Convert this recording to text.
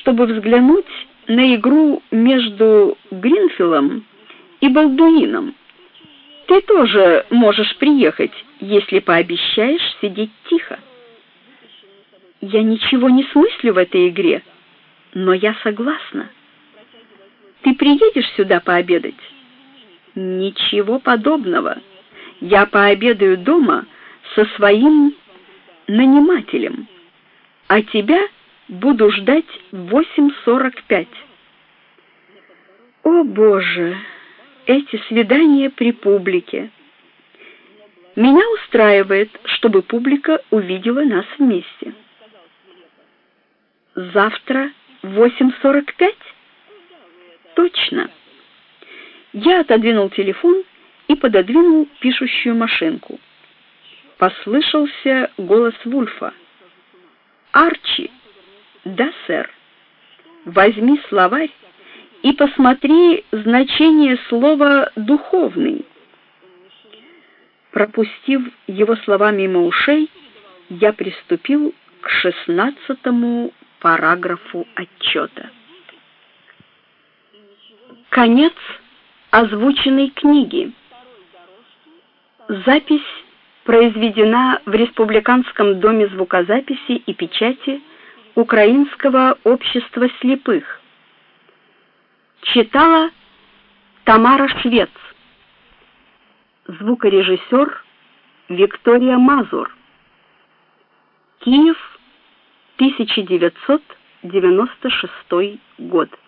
чтобы взглянуть на игру между Гринфиллом и Балдуином. Ты тоже можешь приехать, если пообещаешь сидеть тихо. Я ничего не смыслю в этой игре, но я согласна. Ты приедешь сюда пообедать? Ничего подобного. Я пообедаю дома со своим нанимателем, а тебя буду ждать в 8:45. О, Боже, эти свидания при публике. Меня устраивает, чтобы публика увидела нас вместе. Завтра в 8:45? Точно. Я отодвинул телефон и пододвинул пишущую машинку. Послышался голос Вульфа. «Арчи!» «Да, сэр. Возьми словарь и посмотри значение слова «духовный». Пропустив его слова мимо ушей, я приступил к 16-му параграфу отчета. Конец озвученной книги. Запись произведена в Республиканском доме звукозаписи и печати Украинского общества слепых. Читала Тамара Швец. Звукорежиссер Виктория Мазур. Киев, 1996 год.